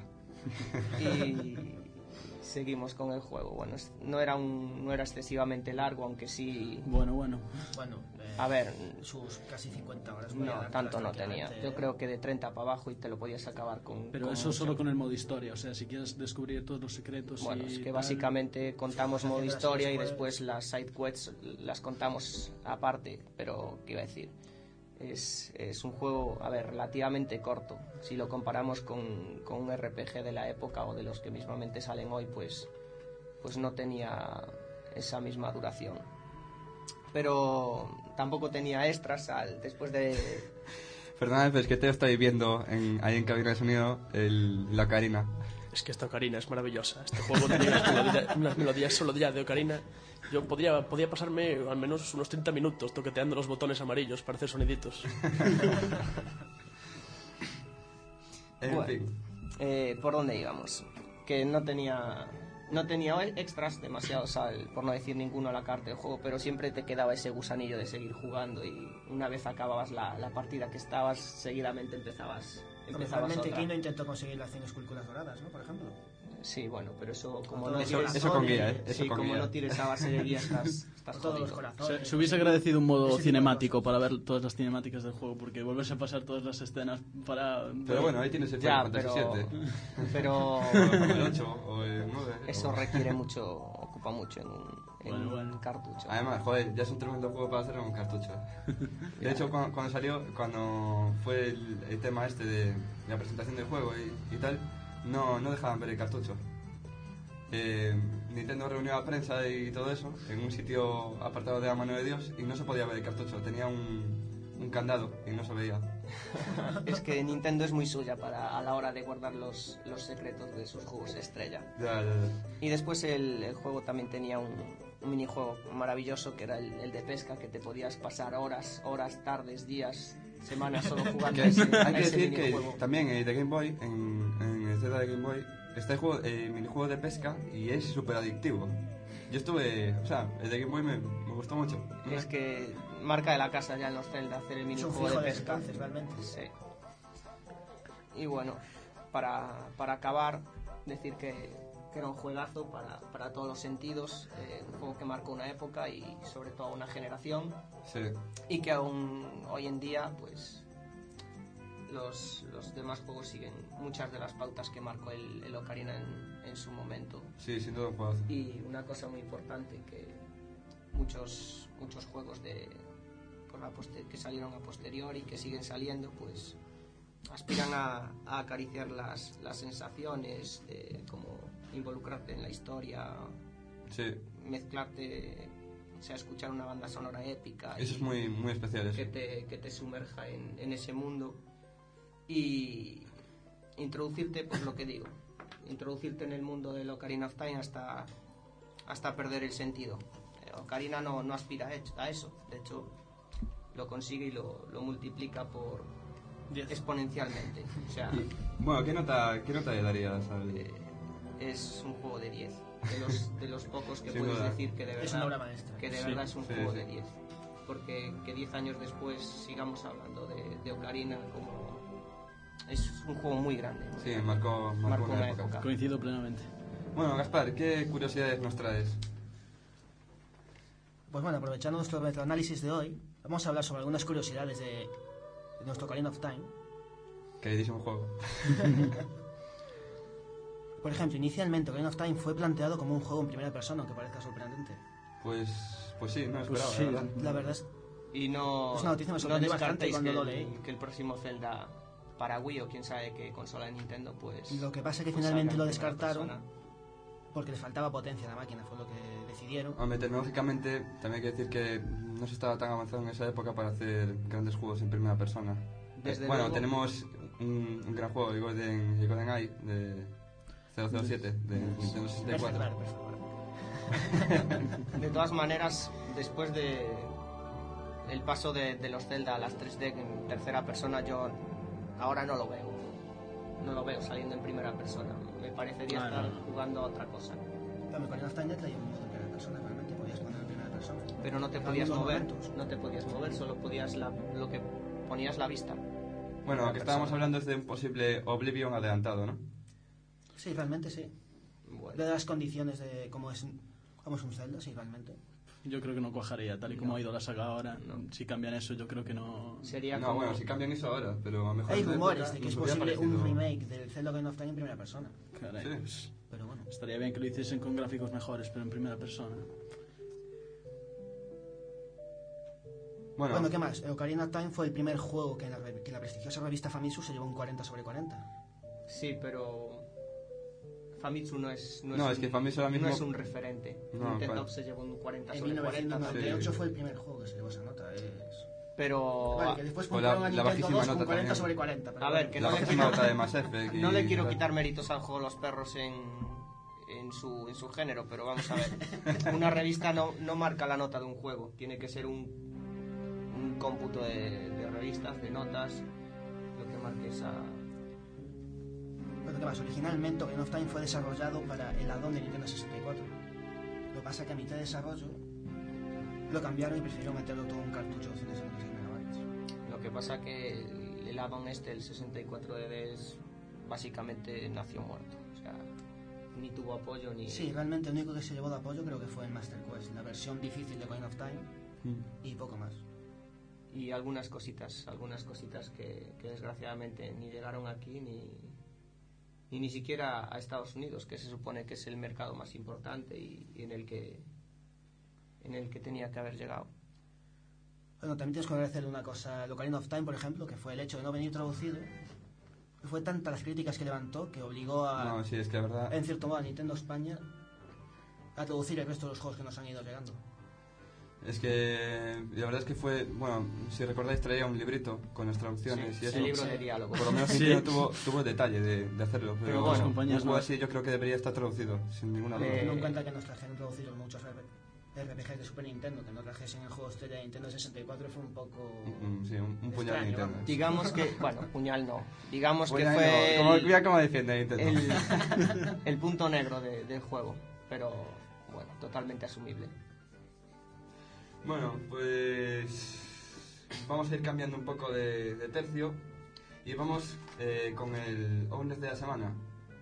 Y seguimos con el juego. Bueno, es- no era un, no era excesivamente largo, aunque sí. Bueno, bueno. Bueno, eh, A ver, sus casi cincuenta horas. podía no, dártelas tanto no tenía. tranquilamente. Yo creo que de treinta para abajo y te lo podías acabar con. Pero con eso mucho. solo con el modo historia, o sea, si quieres descubrir todos los secretos Bueno, y es que tal, básicamente contamos Sí, modo haciendo las historia y side después las side quests las contamos aparte, pero ¿qué iba a decir? Es, es un juego, a ver, relativamente corto. Si lo comparamos con, con un R P G de la época o de los que mismamente salen hoy, pues, pues no tenía esa misma duración. Pero tampoco tenía extras al, después de... Perdóname, pero es que te estoy viendo en, ahí en cabina de sonido el, la Ocarina. Es que esta Ocarina es maravillosa. Este juego tenía unas melodías, unas melodías solo ya de Ocarina. Yo podría, podía pasarme al menos unos treinta minutos toqueteando los botones amarillos para hacer soniditos. En Bueno, fin. eh, ¿por dónde íbamos? Que no tenía... No tenía extras demasiados, al, por no decir ninguno a la carta del juego, pero siempre te quedaba ese gusanillo de seguir jugando y una vez acababas la, la partida que estabas, seguidamente empezabas, empezabas Realmente otra. Kino intentó conseguir las cien esculturas doradas, ¿no? Por ejemplo. Sí, bueno, pero eso como Con no todos Eso, tires, eso con guía, ¿eh? Eso sí, con como guía. no tires a base de guía estás, estás Con todos los jodido. corazones. Se, se hubiese agradecido un modo Ese tipo de cinemático cosas. para ver todas las cinemáticas del juego, porque volverse a pasar todas las escenas para... Pero bueno, ahí tienes el Ya, Final Fantasy pero, siete. pero O el ocho, o el nueve. eso o- requiere mucho, ocupa mucho en un, en Bueno, un bueno. cartucho. Además, joder, ya es un tremendo juego para hacer en un cartucho. De hecho, cuando, cuando salió, cuando fue el, el tema este de la presentación del juego y, y tal, no, no dejaban ver el cartucho. Eh, Nintendo reunió a prensa y todo eso en un sitio apartado de la mano de Dios y no se podía ver el cartucho. Tenía un, un candado y no se veía. Es que Nintendo es muy suya para a la hora de guardar los, los secretos de sus juegos estrella. Ya, ya, ya. Y después el, el juego también tenía un, un minijuego maravilloso que era el, el de pesca, que te podías pasar horas, horas, tardes, días, semanas solo jugando Que a ese, hay a que ese decir que minijuego. también en el de Game Boy, en, en el Zelda de Game Boy, está el, juego, el minijuego de pesca y es súper adictivo. Yo estuve, o sea, el de Game Boy me, me gustó mucho. Es que marca de la casa ya en los Zelda hacer el Es un minijuego fijo de de pesca. alcances, realmente. Sí. Y bueno, para, para acabar, decir que, que era un juegazo para, para todos los sentidos, eh, un juego que marcó una época y sobre todo una generación, Sí. y que aún hoy en día, pues, los, los demás juegos siguen muchas de las pautas que marcó el, el Ocarina en, en su momento. Sí, sin duda un juegazo. Y una cosa muy importante, que muchos muchos juegos de por la poster- que salieron a posteriori y que siguen saliendo, pues aspiran a, a acariciar las, las sensaciones de cómo involucrarte en la historia, Sí, mezclarte, o sea, escuchar una banda sonora épica eso y es muy, muy especial. Eso. que te, que te sumerja en, en ese mundo y introducirte, pues lo que digo, introducirte en el mundo del Ocarina of Time hasta, hasta perder el sentido. Eh, Ocarina no, no aspira a hecho- a eso, de hecho lo consigue y lo, lo multiplica por Diez. exponencialmente. O sea, Bueno, ¿qué nota, qué nota le darías al...? eh, es un juego de diez. De los, de los pocos que Sin puedes duda. decir que de verdad, Es una obra maestra. que de Sí, verdad es un sí, juego sí. de diez. Porque que diez años después sigamos hablando de, de Ocarina como... Es un juego muy grande. muy Sí, grande. marcó, marcó Marcó una, una época. época. Coincido plenamente. Bueno, Gaspar, ¿qué curiosidades nos traes? Pues bueno, aprovechando nuestro retroanálisis de hoy, vamos a hablar sobre algunas curiosidades de, de nuestro Ocarina of Time. Queridísimo juego. Por ejemplo, inicialmente Ocarina of Time fue planteado como un juego en primera persona, aunque parezca sorprendente. Pues, pues sí, no lo Pues esperaba, sí. la verdad. La verdad es Y no, Es una noticia que me no sorprendió bastante descartéis cuando que, lo el- leí. que el próximo Zelda para Wii o quién sabe qué consola de Nintendo, pues... lo que pasa es que pues finalmente salga lo en primera descartaron persona. porque les faltaba potencia a la máquina, fue lo que decidieron. Hombre, tecnológicamente también hay que decir que no se estaba tan avanzado en esa época para hacer grandes juegos en primera persona. Desde Eh, bueno, luego- tenemos un, un gran juego, el Golden, el GoldenEye de cero cero siete de Nintendo sesenta y cuatro. Perfecto, perfecto. De todas maneras, después de el paso de, de los Zelda a las tres D en tercera persona, yo ahora no lo veo. No lo veo saliendo en primera persona. Me parecería Ah, estar no, no. jugando a otra cosa. Claro, Ocarina of Time ya traía un modo en primera persona, realmente podías poner en primera persona. Pero no te En podías algunos mover, momentos. no te podías mover, solo podías la, lo que ponías la vista. Bueno, lo que estábamos persona. hablando es de un posible Oblivion adelantado, ¿no? Sí, realmente sí. Bueno, De las condiciones de cómo es, cómo es un Zelda, sí, realmente. Yo creo que no cuajaría, tal y como No. ha ido la saga ahora. No. Si cambian eso, yo creo que no... sería No, como... bueno, si cambian eso ahora, pero a lo mejor... Hay en la rumores época de que nos es hubiera posible un parecido- remake del Zelda Ocarina of Time en primera persona. Caray, Sí. pues, Pero bueno. estaría bien que lo hiciesen con gráficos mejores, pero en primera persona. Bueno, Bueno, ¿qué más? Ocarina of Time fue el primer juego que en la, re- que en la prestigiosa revista Famitsu se llevó un cuarenta sobre cuarenta. Sí, pero Famitsu no es no, No, es, es que un, Famitsu ahora mismo- no es un referente. No, Nintendo claro. se llevó un cuarenta En sobre mil cuarenta novecientos noventa y también. ocho Sí. fue el primer juego que se llevó esa nota. Es... Pero Vale, que después Pues la- compraron a la Nintendo bajísima dos con nota cuarenta también. sobre cuarenta. pero A ver, bueno. que la no le próxima quiero- nota de Mass Effect. y- no le quiero quitar méritos al juego Los Perros en, en, su, en su género, pero vamos a ver. Una revista no, no marca la nota de un juego. Tiene que ser un, un cómputo de, de revistas, de notas, lo que marque esa... Bueno, ¿qué más? Originalmente Ocarina of Time fue desarrollado para el add-on de Nintendo sesenta y cuatro. Lo que pasa es que a mitad de desarrollo lo cambiaron y prefirieron meterlo todo en un cartucho de ciento sesenta y seis megabytes. Lo que pasa que el, el add-on este, el sesenta y cuatro D D S, básicamente nació muerto. O sea, ni tuvo apoyo ni... Sí, realmente el único que se llevó de apoyo creo que fue el Master Quest, la versión difícil de Ocarina of Time Mm. y poco más. Y algunas cositas, algunas cositas que, que desgraciadamente ni llegaron aquí ni, y ni siquiera a Estados Unidos, que se supone que es el mercado más importante y, y en el que en el que tenía que haber llegado. Bueno, también tienes que agradecerle una cosa al Ocarina of Time, por ejemplo, que fue el hecho de no venir traducido. Fue tanta las críticas que levantó que obligó a, No, sí, es que la verdad... en cierto modo, a Nintendo España a traducir el resto de los juegos que nos han ido llegando. Es que la verdad es que fue, bueno, si recordáis traía un librito con las traducciones Sí, y eso. el libro de diálogo. Por lo menos Sí. Nintendo tuvo, tuvo el detalle de, de hacerlo, pero, Pero bueno, bueno, compañías un juego no. así yo creo que debería estar traducido, sin ninguna duda. Eh, Teniendo en cuenta que nos trajeron traducidos muchos R P Gs de Super Nintendo, que no trajesen el juego estrella de Nintendo sesenta y cuatro fue un poco... Mm, sí, un, un puñal de Extraño, Nintendo. vamos. Digamos que, bueno, puñal no, digamos Puñal que fue no, como, el, mira cómo defiende Nintendo. el, el punto negro de- del juego, pero bueno, totalmente asumible. Bueno, pues vamos a ir cambiando un poco de, de tercio y vamos eh, con el Owner de la semana.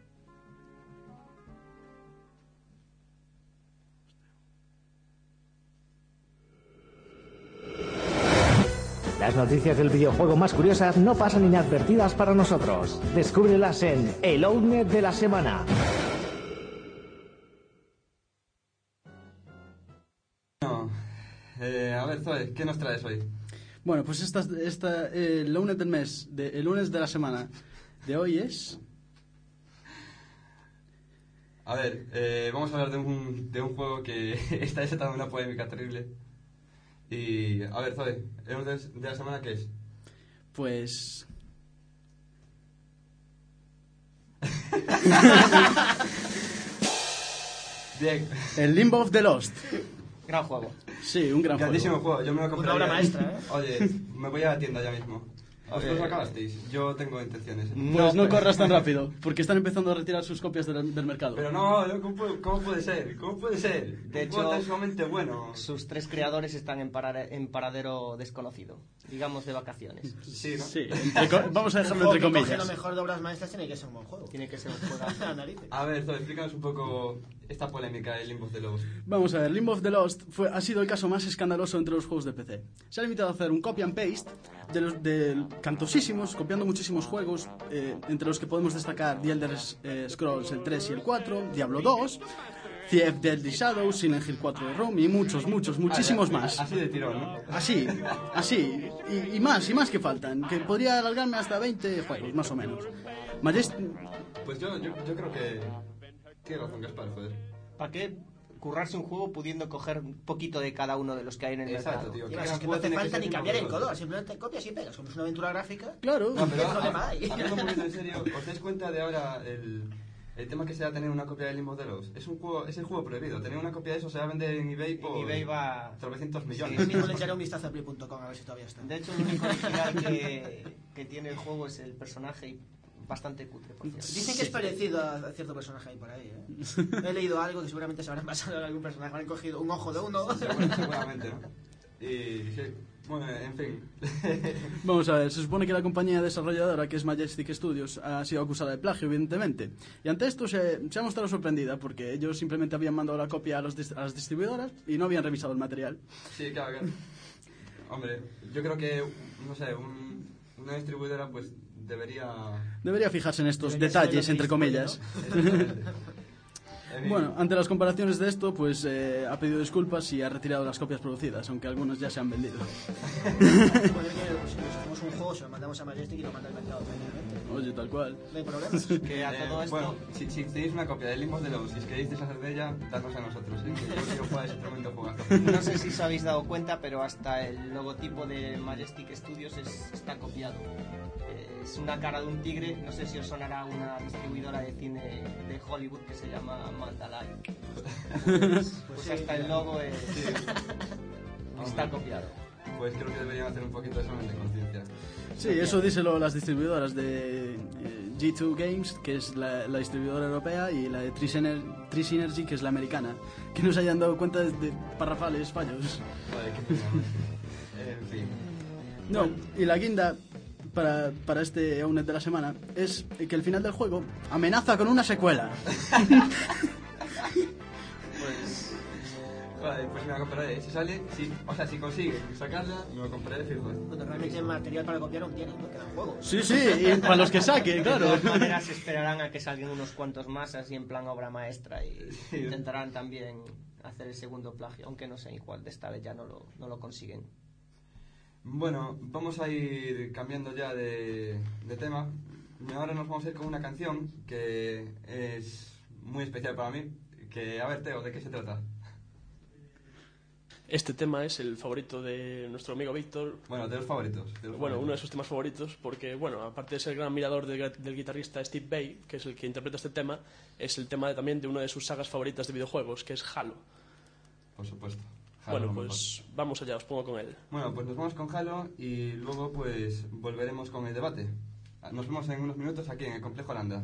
Las noticias del videojuego más curiosas no pasan inadvertidas para nosotros. Descúbrelas en El Outnet de la Semana. Bueno, eh, a ver Zoe, ¿qué nos traes hoy? Bueno, pues esta, esta eh, el lunes del mes, de, el lunes de la semana de hoy es... A ver, eh, vamos a hablar de un, de un juego que está desatando una polémica terrible. Y, a ver, Zoe, ¿el Owner de, de la semana qué es? Pues... Bien, El Limbo of the Lost. Gran juego. Sí, un gran grandísimo juego. juego, yo me lo compré. Una obra maestra, ¿eh? Oye, me voy a la tienda ya mismo. ¿Vosotros Eh, lo acabasteis? Yo tengo intenciones. Pues no corras tan rápido, porque están empezando a retirar sus copias del, del mercado. Pero no, no, ¿cómo puede, cómo puede ser? ¿Cómo puede ser? De Un juego hecho, tan sumamente bueno. Sus tres creadores están en, parar- en paradero desconocido, digamos de vacaciones. Sí, ¿no? Sí, entre co- vamos a Un dejarlo juego entre que coge comillas. lo mejor de obras maestras tiene que ser un buen juego. Tiene que ser un juego. A narices. A ver, Zoe, explícanos un poco esta polémica de Limbo of the Lost. Vamos a ver, Limbo of the Lost fue, ha sido el caso más escandaloso entre los juegos de P C. Se ha limitado a hacer un copy and paste de los de cantosísimos, copiando muchísimos juegos, eh, entre los que podemos destacar The Elder eh, Scrolls el tres y el cuatro, Diablo dos, C F Deadly Shadows, Silent Hill cuatro de Rome y muchos, muchos, muchísimos Ah, ya, más. Así de tirón, ¿no? Así, así, y, y más, y más que faltan, que podría alargarme hasta veinte juegos, más o menos. Majest Pues yo, yo, yo creo que... Tiene razón Gaspar, joder. ¿Para qué currarse un juego pudiendo coger un poquito de cada uno de los que hay en el Exacto, mercado? tío. Y que además, cada es que no juego hace tiene que falta ser ni Limbo cambiar of el the Lost. color, simplemente copias y pegas, como es una aventura gráfica. Claro, No, pero Es lo que va ahí. hablando un poquito en serio, ¿os dais cuenta de ahora el, el tema que se va a tener una copia de Limbo of the Lost? Es un juego, es el juego prohibido. Tener una copia de eso se va a vender en eBay por En eBay va... tropecientos Yo millones. mismo le echaré un vistazo a play punto com a ver si todavía está. De hecho, el único original que, que tiene el juego es el personaje y bastante cutre, por cierto. Dicen que es parecido a a cierto personaje ahí por ahí, ¿eh? He leído algo que seguramente se habrán basado en algún personaje, habrán cogido un ojo de uno. Seguro- Seguramente, ¿no? Y sí, bueno, en fin. Vamos a ver, se supone que la compañía desarrolladora, que es Majestic Studios, ha sido acusada de plagio, evidentemente. Y ante esto se, se ha mostrado sorprendida, porque ellos simplemente habían mandado la copia a, los dis- a las distribuidoras y no habían revisado el material. Sí, claro, claro. Hombre, yo creo que, no sé, un- una distribuidora pues debería... Debería fijarse en estos Debería ser detalles, lo que entre distribuye, comillas. Exactamente. En fin. Bueno, ante las comparaciones de esto, pues eh, ha pedido disculpas y ha retirado las copias producidas, aunque algunas ya se han vendido. Pues, pues, si hacemos un juego, se lo mandamos a Majestic y lo manda al mercado tranquilamente. Oye, tal cual. No hay problemas. Que a Eh, todo esto... Bueno, si, si tenéis una copia de Limos de Low, si os queréis deshacer de ella, dadnos a nosotros, ¿eh? Que yo quiero jugar ese tremendo jugazo. No sé si os habéis dado cuenta, pero hasta el logotipo de Majestic Studios es- está copiado. Eh, Es una cara de un tigre, no sé si os sonará una distribuidora de cine de Hollywood que se llama Mandalay. Pues, pues hasta el logo es- está copiado. Pues creo que deberían hacer un poquito de examen de conciencia. Sí, eso díselo las distribuidoras de eh, G dos Games, que es la, la distribuidora europea, y la de Tri-Synergy, que es la americana, que no se hayan dado cuenta de, de parrafales fallos. Vale, qué pena. En fin. No, y la guinda para, para este Ounet de la semana es que el final del juego amenaza con una secuela. Pues... Vale, pues me la compraré. Si sale, sí. O sea, si consigue sacarla, me la compraré fijo. Bueno, realmente material para copiar no tienen, ¿no? Quedan juegos. Sí, sí, y para los que saquen, De claro. todas maneras esperarán a que salgan unos cuantos más así en plan obra maestra y Sí. intentarán también hacer el segundo plagio, aunque no sé igual, de esta vez ya no lo, no lo consiguen. Bueno, vamos a ir cambiando ya de, de tema. Y ahora nos vamos a ir con una canción que es muy especial para mí. Que, a ver, Teo, ¿de qué se trata? Este tema es el favorito de nuestro amigo Víctor. Bueno, de los favoritos. De los Bueno, favoritos. uno de sus temas favoritos, porque, bueno, aparte de ser gran admirador del, del guitarrista Steve Vai, que es el que interpreta este tema, es el tema de- también de una de sus sagas favoritas de videojuegos, que es Halo. Por supuesto. Halo, Bueno, lo pues vamos allá, os pongo con él. mejor. Bueno, pues nos vamos con Halo y luego pues volveremos con el debate. Nos vemos en unos minutos aquí en el Complejo Holanda.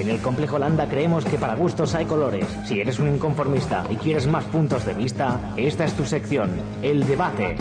En el Complejo Landa creemos que para gustos hay colores. Si eres un inconformista y quieres más puntos de vista, esta es tu sección, El Debate.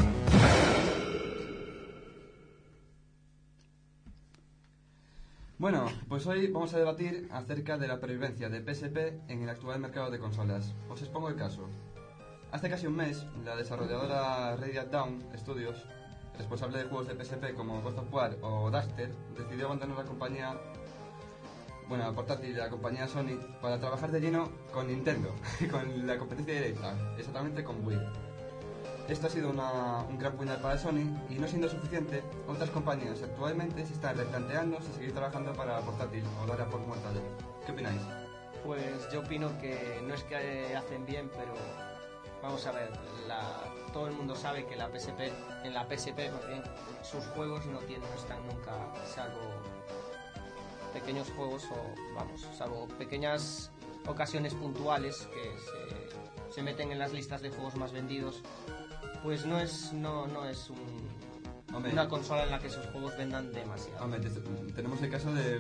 Bueno, pues hoy vamos a debatir acerca de la pervivencia de P S P en el actual mercado de consolas. Os expongo el caso. Hace casi un mes, la desarrolladora Radiant Dawn Studios, responsable de juegos de P S P como God of War o Duster, decidió abandonar la compañía, bueno, la portátil de la compañía Sony, para trabajar de lleno con Nintendo, con la competencia directa, exactamente con Wii. Esto ha sido una, un gran puñal para Sony, y no siendo suficiente, otras compañías actualmente se están replanteando si seguir trabajando para la portátil o dar a por muerta ya. ¿Qué opináis? Pues yo opino que no es que hacen bien, pero vamos a ver, la, todo el mundo sabe que la P S P, en la P S P más bien, sus juegos no tienen, no están nunca, salvo pequeños juegos o, vamos, salvo pequeñas ocasiones puntuales que se, se meten en las listas de juegos más vendidos. Pues no es no no es un, Hombre, una consola en la que esos juegos vendan demasiado. Hombre, tenemos el caso de,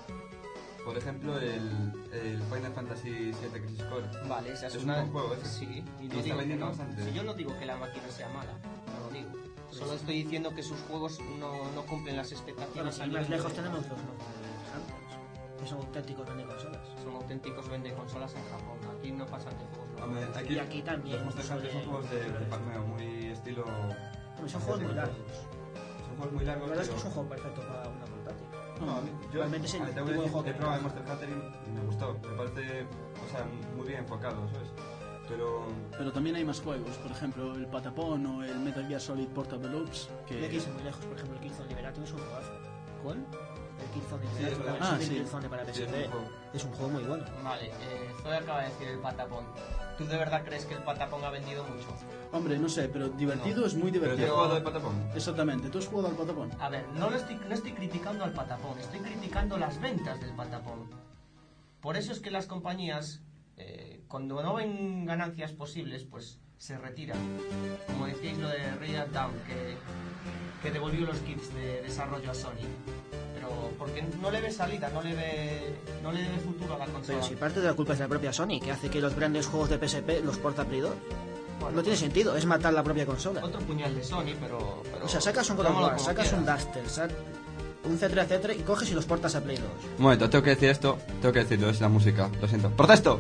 por ejemplo, el, el Final Fantasy siete Crisis Core. Vale, esa es, es una... un buen juego ese. Sí, y, y no está vendiendo no, bastante. Si yo no digo que la máquina sea mala, no lo digo. Solo estoy diciendo que sus juegos no, no cumplen las expectativas. Bueno, más lejos tenemos los Hunters, que son auténticos vende consolas. Son auténticos vende consolas en Japón. Aquí no pasan de juegos. Hombre, aquí, y aquí también. Los Monster Hunter son juegos de, de farmeo, muy estilo... Hombre, son juegos muy largos. Son juegos muy largos. La verdad pero... es que es un juego perfecto para una portátil. No, a mí, yo realmente es el tipo de juego que he que probado el Monster Hunter y me gustó. Me parece, o sea, muy bien enfocado, ¿sabes? Pero... Pero también hay más juegos, por ejemplo, el Patapon o el Metal Gear Solid Portable Ops, que... Y aquí son muy lejos, por ejemplo, el Killzone Liberation es un juegazo. ¿Cuál? El Killzone Sí, Liberation, es la verdad. versión Ah, de sí. Killzone para P S P, Sí, es un juego. es un juego muy bueno. Vale, eh, Zoe acaba de decir el Patapón. ¿Tú de verdad crees que el Patapón ha vendido mucho? Hombre, no sé, pero divertido No. es muy ¿Pero te has divertido. jugado el Patapón? Exactamente, ¿tú has jugado al Patapon? A ver, no, lo estoy, no estoy criticando al Patapón, estoy criticando las ventas del Patapón. Por eso es que las compañías, eh, cuando no ven ganancias posibles, pues se retiran. Como decíais lo de Radiant Dawn, que, que devolvió los kits de desarrollo a Sony. Pero porque no le ve salida, no le ve, no le ve futuro a la consola. Pero si parte de la culpa es de la propia Sony, que hace que los grandes juegos de P S P los porta a Play dos. Bueno, No tiene sentido, es matar la propia consola. otro puñal de Sony, pero... pero O sea, sacas un God of tómalo War, como sacas un quieras. Duster, sac... un etcétera, etcétera, y coges y los portas a Play dos. Un momento, tengo que decir esto, tengo que decirlo, es la música, lo siento. ¡Protesto!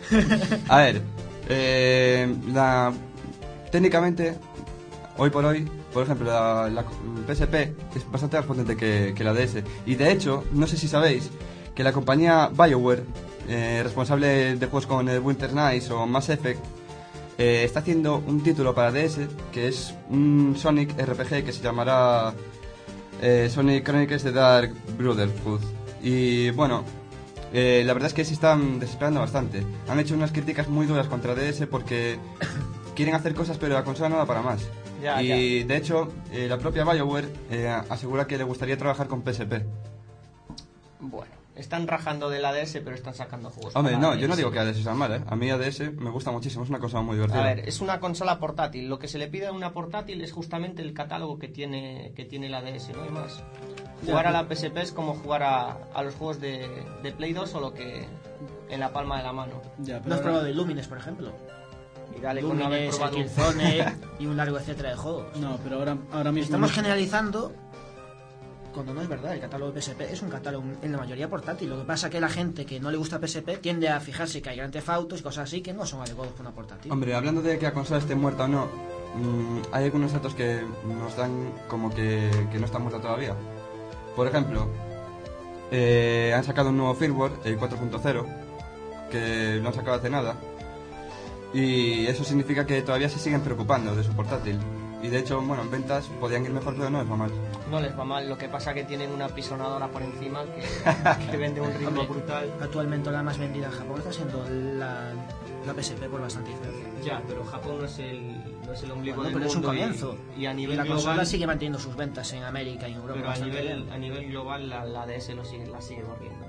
A ver, eh, la... técnicamente, hoy por hoy, por ejemplo, la, la P S P es bastante más potente que, que la D S. Y de hecho, no sé si sabéis que la compañía BioWare, eh, responsable de juegos como el Winter Nights o Mass Effect, eh, está haciendo un título para D S que es un Sonic R P G que se llamará eh, Sonic Chronicles The Dark Brotherhood. Y bueno, eh, la verdad es que se están desesperando bastante. Han hecho unas críticas muy duras contra D S porque quieren hacer cosas pero la consola no da para más. Ya, y ya. de hecho, eh, la propia BioWare eh, asegura que le gustaría trabajar con P S P. Bueno, están rajando de la D S, pero están sacando juegos. Hombre, para no, la yo no D S. digo que A D S sea mala, ¿eh? A mí A D S me gusta muchísimo, es una cosa muy divertida. A ver, es una consola portátil. Lo que se le pide a una portátil es justamente el catálogo que tiene que tiene la D S, no hay más. Jugar a la P S P es como jugar a, a los juegos de, de Play dos, solo que en la palma de la mano. Ya, ¿No pero has ahora- probado el Lumines, por ejemplo? Y dale con haber Lumines, el probado. Killzone y un largo etcétera de juegos. No, pero ahora, ahora mismo... Estamos no- generalizando cuando no es verdad. El catálogo de P S P es un catálogo en la mayoría portátil. Lo que pasa es que la gente que no le gusta P S P tiende a fijarse que hay Grand Theft Autos y cosas así que no son adecuados para una portátil. Hombre, hablando de que la consola esté muerta o no, mmm, hay algunos datos que nos dan como que, que no está muerta todavía. Por ejemplo, eh, han sacado un nuevo firmware, el cuatro punto cero, que lo han sacado hace nada. Y eso significa que todavía se siguen preocupando de su portátil. Y de hecho, bueno, en ventas podían ir mejor, pero no les va mal. No les va mal, lo que pasa que tienen una pisonadora por encima que, que vende un ritmo brutal. Actualmente la más vendida en Japón está siendo la, la P S P por bastante diferencia. Ya, pero Japón no es el, no es el ombligo Bueno, del pero es un mundo y- comienzo. y, a nivel la global, consola sigue manteniendo sus ventas en América y en Europa. pero a bastante nivel, bien. a nivel global la, la D S lo sigue, la sigue mordiendo.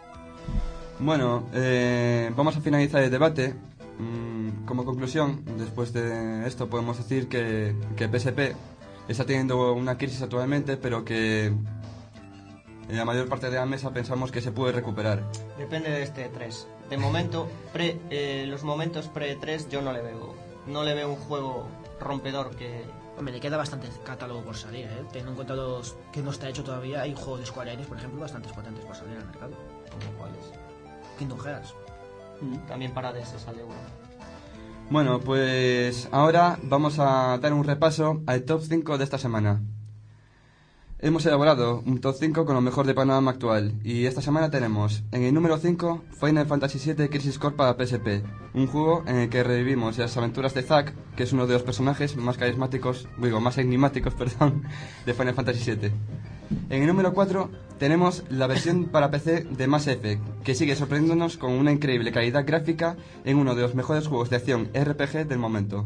Bueno, eh, vamos a finalizar el debate. Mm, como conclusión, después de esto podemos decir que, que P S P está teniendo una crisis actualmente, pero que en la mayor parte de la mesa pensamos que se puede recuperar. Depende de este E tres. De momento, pre, eh, los momentos pre-E tres yo no le veo. No le veo un juego rompedor que... Hombre, le queda bastante catálogo por salir, ¿eh? Teniendo en cuenta los que no está hecho todavía, hay juegos de Square Enix, por ejemplo, bastante potentes por salir al mercado. ¿Como cuáles? Kingdom Hearts. También para D S sale uno. Bueno, pues ahora vamos a dar un repaso al top cinco de esta semana. Hemos elaborado un top cinco con lo mejor de panorama actual y esta semana tenemos en el número cinco Final Fantasy siete Crisis Core para P S P, un juego en el que revivimos las aventuras de Zack, que es uno de los personajes más carismáticos, digo, más enigmáticos, perdón, de Final Fantasy siete. En el número cuatro tenemos la versión para P C de Mass Effect, que sigue sorprendiéndonos con una increíble calidad gráfica en uno de los mejores juegos de acción R P G del momento.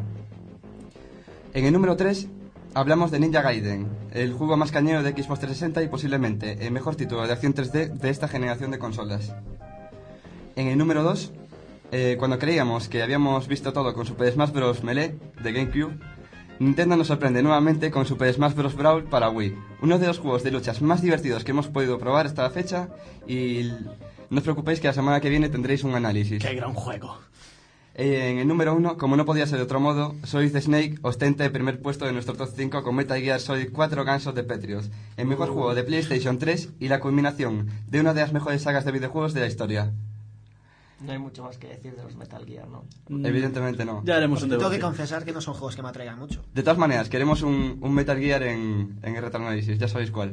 En el número tres hablamos de Ninja Gaiden, el juego más cañero de Xbox trescientos sesenta y posiblemente el mejor título de acción tres D de esta generación de consolas. En el número dos, eh, cuando creíamos que habíamos visto todo con Super Smash Bros. Melee de GameCube, Nintendo nos sorprende nuevamente con Super Smash Bros. Brawl para Wii, uno de los juegos de luchas más divertidos que hemos podido probar hasta la fecha, y no os preocupéis que la semana que viene tendréis un análisis. ¡Qué gran juego! En el número uno, como no podía ser de otro modo, Solid Snake ostenta el primer puesto de nuestro top cinco con Metal Gear Solid cuatro Guns of the Patriots, el mejor juego de PlayStation tres y la culminación de una de las mejores sagas de videojuegos de la historia. No hay mucho más que decir de los Metal Gear, ¿no? Mm, Evidentemente no. Ya haremos un Tengo debate. que confesar que no son juegos que me atraigan mucho. De todas maneras, queremos un, un Metal Gear en, en el retroanálisis, ya sabéis cuál.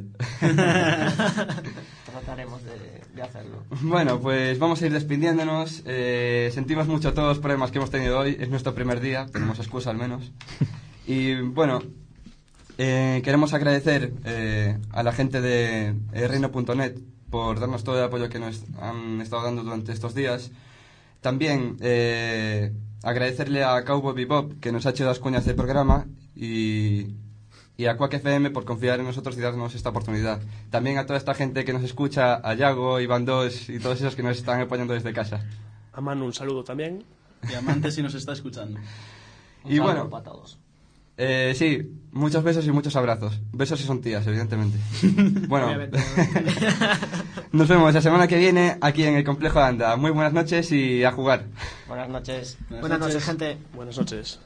Trataremos de, de hacerlo. Bueno, pues vamos a ir despidiéndonos. Eh, sentimos mucho todos los problemas que hemos tenido hoy. Es nuestro primer día, tenemos excusa al menos. Y bueno, eh, queremos agradecer eh, a la gente de eh, reino punto net por darnos todo el apoyo que nos han estado dando durante estos días. También eh, agradecerle a Cowboy Bebop, que nos ha hecho las cuñas del programa, y, y a Quack F M por confiar en nosotros y darnos esta oportunidad. También a toda esta gente que nos escucha, a Yago, Iván dos y todos esos que nos están apoyando desde casa. A Manu un saludo también. Diamante si nos está escuchando. Un Y saludo bueno, para todos. Eh, sí, muchos besos y muchos abrazos. Besos si son tías, evidentemente. Bueno, Obviamente. nos vemos la semana que viene aquí en el Complejo de Anda. Muy buenas noches y a jugar. Buenas noches. Buenas noches, gente. Buenas noches.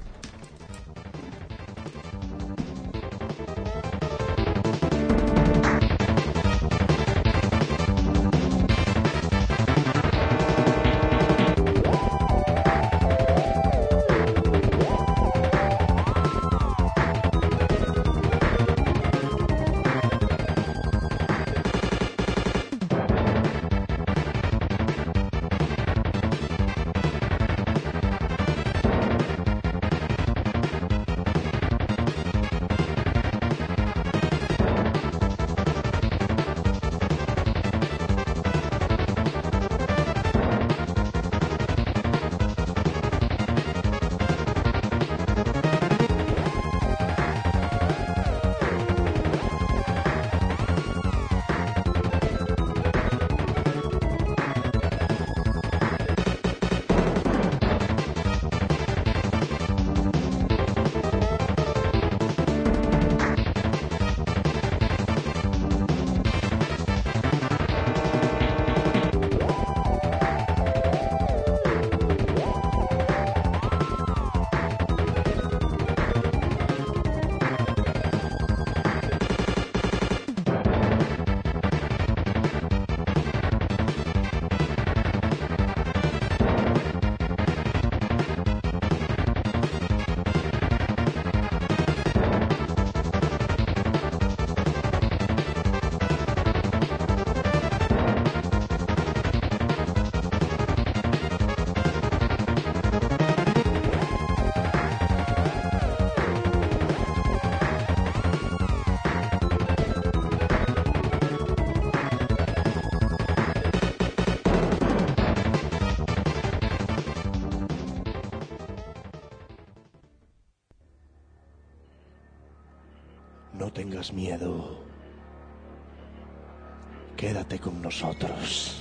No tengas miedo. Quédate con nosotros.